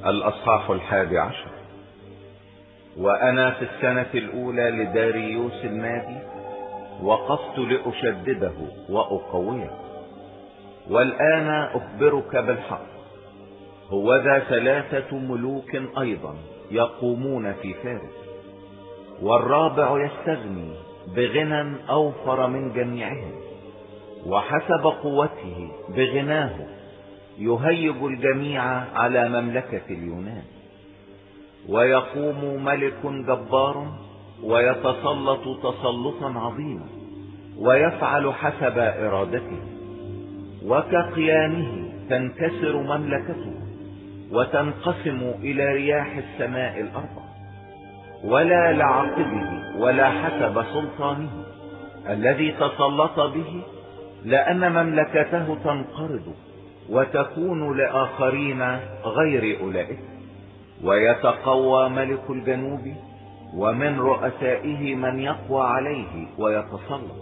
الأصحاح 11. وأنا في السنة الأولى لداريوس المادي وقفت لأشدده وأقويه. والآن أخبرك بالحق، هوذا 3 ملوك أيضا يقومون في فارس، والرابع يستغني بغنى أوفر من جميعهم، وحسب قوته بغناه يهيج الجميع على مملكة اليونان. ويقوم ملك جبار ويتسلط تسلطا عظيما ويفعل حسب إرادته، وكقيامه تنكسر مملكته وتنقسم إلى رياح السماء ال4، ولا لعقبه ولا حسب سلطانه الذي تسلط به، لأن مملكته تنقرض وتكون لآخرين غير أولئك. ويتقوى ملك الجنوب ومن رؤسائه من يقوى عليه ويتسلط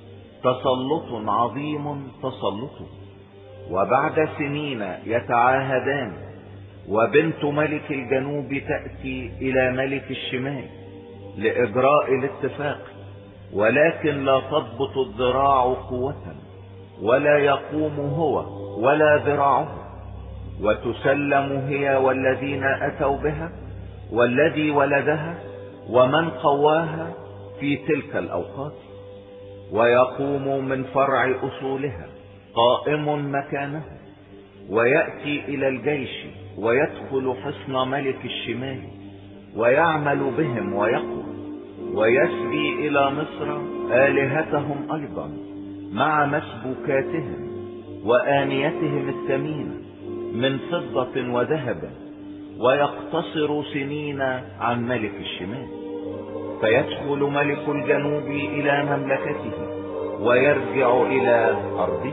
تسلط عظيم تسلطه. وبعد سنين يتعاهدان، وبنت ملك الجنوب تأتي إلى ملك الشمال لإجراء الاتفاق، ولكن لا تضبط الذراع قوة، ولا يقوم هو ولا ذراعه، وتسلم هي والذين أتوا بها والذي ولدها ومن قواها في تلك الأوقات. ويقوم من فرع أصولها قائم مكانه، ويأتي إلى الجيش ويدخل حصن ملك الشمال ويعمل بهم ويقوى، ويسبي إلى مصر آلهتهم أيضا مع مسبوكاتهم وآنيتهم الثمينة من فضة وذهب، ويقتصر سنين عن ملك الشمال. فيدخل ملك الجنوب إلى مملكته ويرجع إلى أرضه،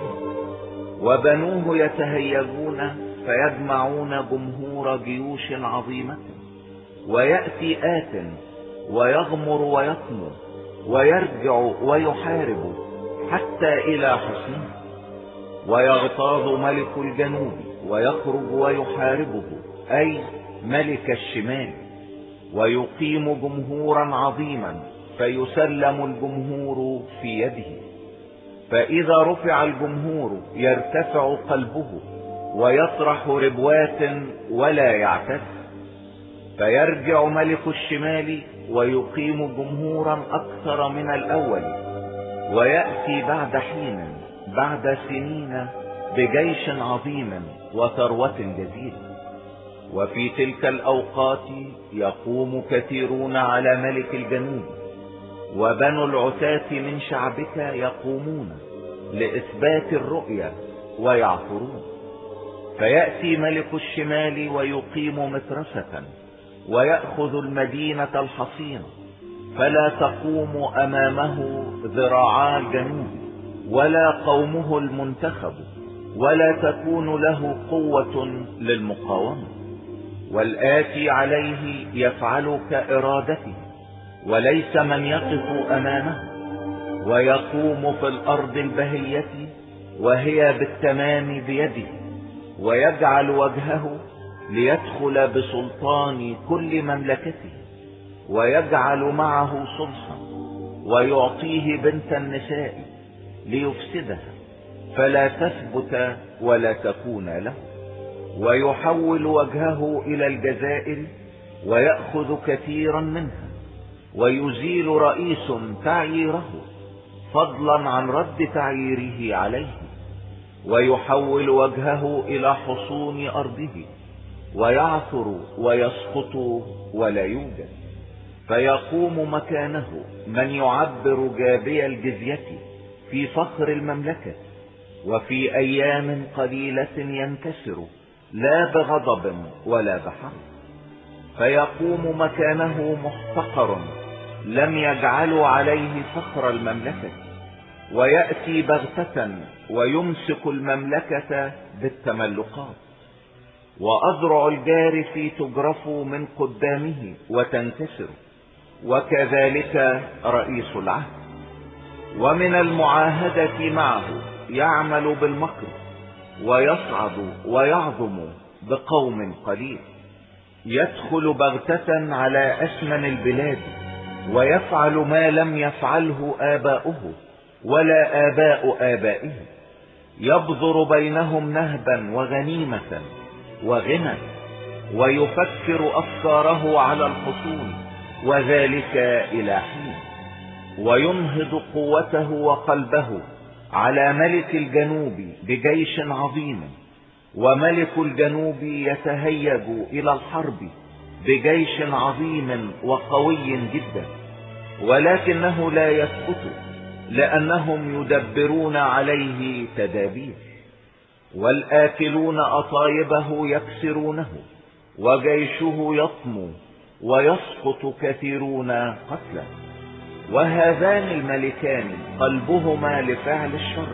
وبنوه يتهيجون فيجمعون جمهور جيوش عظيمة. ويأتي آت ويغمر ويطمر ويرجع ويحارب حتى إلى حصنه. ويغتاظ ملك الجنوب ويخرج ويحاربه، أي ملك الشمال، ويقيم جمهورا عظيما فيسلم الجمهور في يده. فإذا رفع الجمهور يرتفع قلبه ويطرح ربوات ولا يعتز. فيرجع ملك الشمال ويقيم جمهورا أكثر من الأول، ويأتي بعد حين بعد سنين بجيش عظيم وثروة جزيرة. وفي تلك الأوقات يقوم كثيرون على ملك الجنوب، وبنو العتاة من شعبك يقومون لإثبات الرؤيا ويعثرون. فيأتي ملك الشمال ويقيم مترسة ويأخذ المدينة الحصينة، فلا تقوم أمامه ذراعا الجنوب ولا قومه المنتخب، ولا تكون له قوة للمقاومة. والآتي عليه يفعل كإرادته، وليس من يقف أمامه. ويقوم في الأرض البهية وهي بالتمام بيده، ويجعل وجهه ليدخل بسلطان كل مملكته، ويجعل معه صلحا، ويعطيه بنت النساء ليفسدها فلا تثبت ولا تكون له. ويحول وجهه إلى الجزائر ويأخذ كثيرا منها، ويزيل رئيس تعييره فضلا عن رد تعييره عليه. ويحول وجهه إلى حصون أرضه ويعثر ويسقط ولا يوجد. فيقوم مكانه من يعبر جابي الجزية في فخر المملكة، وفي أيام قليلة ينكسر لا بغضب ولا بحرب. فيقوم مكانه محتقر لم يجعلوا عليه فخر المملكة، ويأتي بغتة ويمسك المملكة بالتملقات. وأذرع الجارف تجرف من قدامه وتنكسر، وكذلك رئيس العهد. ومن المعاهدة معه يعمل بالمكر ويصعد ويعظم بقوم قليل. يدخل بغتة على أثمن البلاد، ويفعل ما لم يفعله آباؤه ولا آباء آبائه. يبذر بينهم نهبا وغنيمة وغنى، ويفكر أفكاره على الحصول، وذلك إلى حين. وينهض قوته وقلبه على ملك الجنوب بجيش عظيم، وملك الجنوب يتهيج إلى الحرب بجيش عظيم وقوي جدا، ولكنه لا يثبت، لأنهم يدبرون عليه تدابير. والآكلون أطايبه يكسرونه، وجيشه يطمو ويسقط كثيرون قتلا. وهذان الملكان قلبهما لفعل الشر،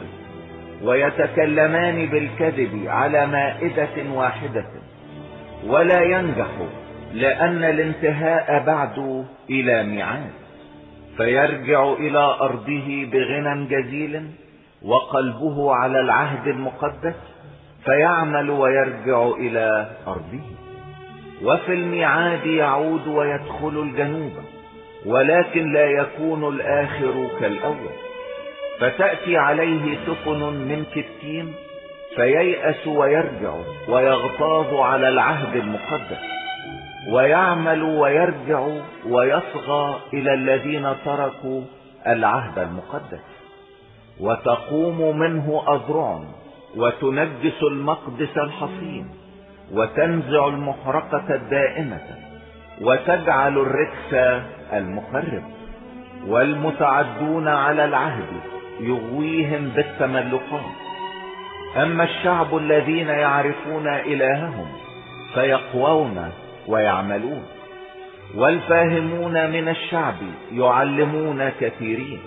ويتكلمان بالكذب على مائدة واحدة، ولا ينجح، لأن الانتهاء بعد إلى ميعاد. فيرجع إلى أرضه بغنى جزيل، وقلبه على العهد المقدس، فيعمل ويرجع إلى أرضه. وفي الميعاد يعود ويدخل الجنوب، ولكن لا يكون الآخر كالأول. فتأتي عليه سفن من كتيم، فييأس ويرجع ويغتاظ على العهد المقدس، ويعمل ويرجع ويصغى إلى الذين تركوا العهد المقدس. وتقوم منه أذرع، وتنجس المقدس الحصين، وتنزع المحرقة الدائمة، وتجعل الركس المخرب. والمتعدون على العهد يغويهم بالتملقات. أما الشعب الذين يعرفون إلههم فيقوون ويعملون. والفاهمون من الشعب يعلمون كثيرين،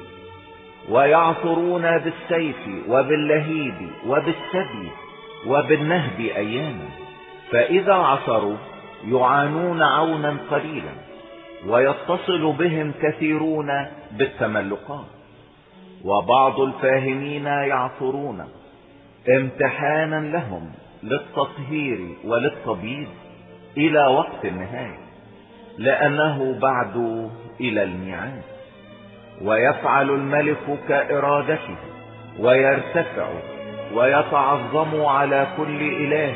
ويعثرون بالسيف وباللهيب وبالسبي وبالنهب أياما. فإذا عثروا يعانون عونا قليلا، ويتصل بهم كثيرون بالتملقات. وبعض الفاهمين يعثرون امتحانا لهم للتطهير وللتبييض إلى وقت النهاية، لأنه بعد إلى الميعاد. ويفعل الملك كإرادته، ويرتفع ويتعظم على كل إله،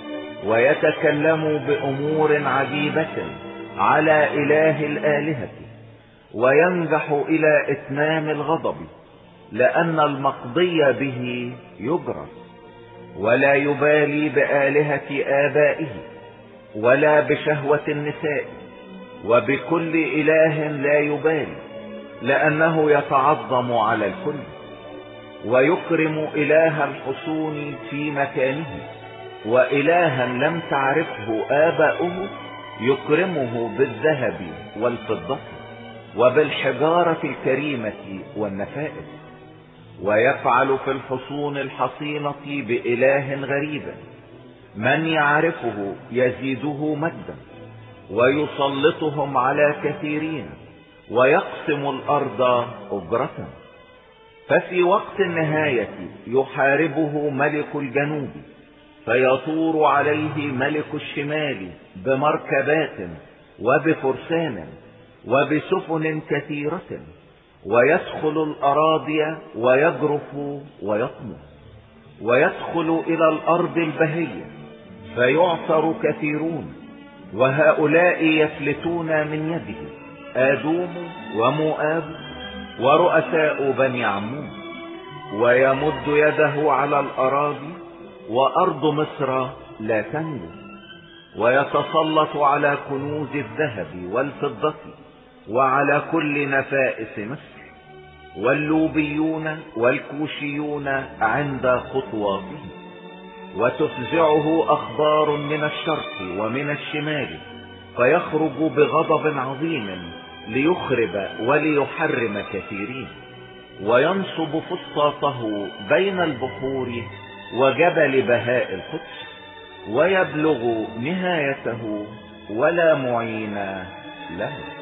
ويتكلم بأمور عجيبة على إله الآلهة، وينجح إلى إتمام الغضب، لأن المقضي به يجرى. ولا يبالي بآلهة آبائه، ولا بشهوة النساء، وبكل إله لا يبالي، لأنه يتعظم على الكل. ويكرم إله الحصون في مكانه، وإلها لم تعرفه آباؤه يكرمه بالذهب والفضة وبالحجارة الكريمة والنفائس. ويفعل في الحصون الحصينة بإله غريب، من يعرفه يزيده مجدا، ويسلطهم على كثيرين، ويقسم الأرض أجرة. ففي وقت النهاية يحاربه ملك الجنوب، فيطور عليه ملك الشمال بمركبات وبفرسان وبسفن كثيرة، ويدخل الأراضي ويجرف ويطمو، ويدخل إلى الأرض البهية فيعثر كثيرون. وهؤلاء يفلتون من يده آدوم ومؤاب ورؤساء بني عمون. ويمد يده على الأراضي، وأرض مصر لا تنجو. ويتسلط على كنوز الذهب والفضة، وعلى كل نفائس مصر. واللوبيون والكوشيون عند خطواته. وتفزعه أخبار من الشرق ومن الشمال، فيخرج بغضب عظيم ليخرب وليحرم كثيرين. وينصب فسطاطه بين البحور وجبل بهاء القدس، ويبلغ نهايته ولا معين له.